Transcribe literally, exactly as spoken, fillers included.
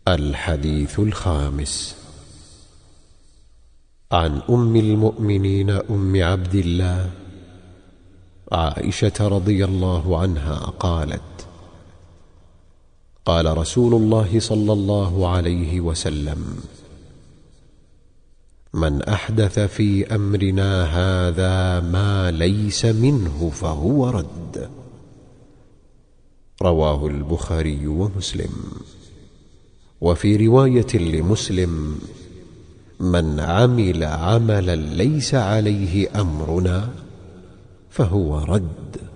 الحديث الخامس: عن أم المؤمنين أم عبد الله عائشة رضي الله عنها قالت: قال رسول الله صلى الله عليه وسلم: من أحدث في أمرنا هذا ما ليس منه فهو رد. رواه البخاري ومسلم. وفي رواية لمسلم: من عمل عملا ليس عليه أمرنا فهو رد.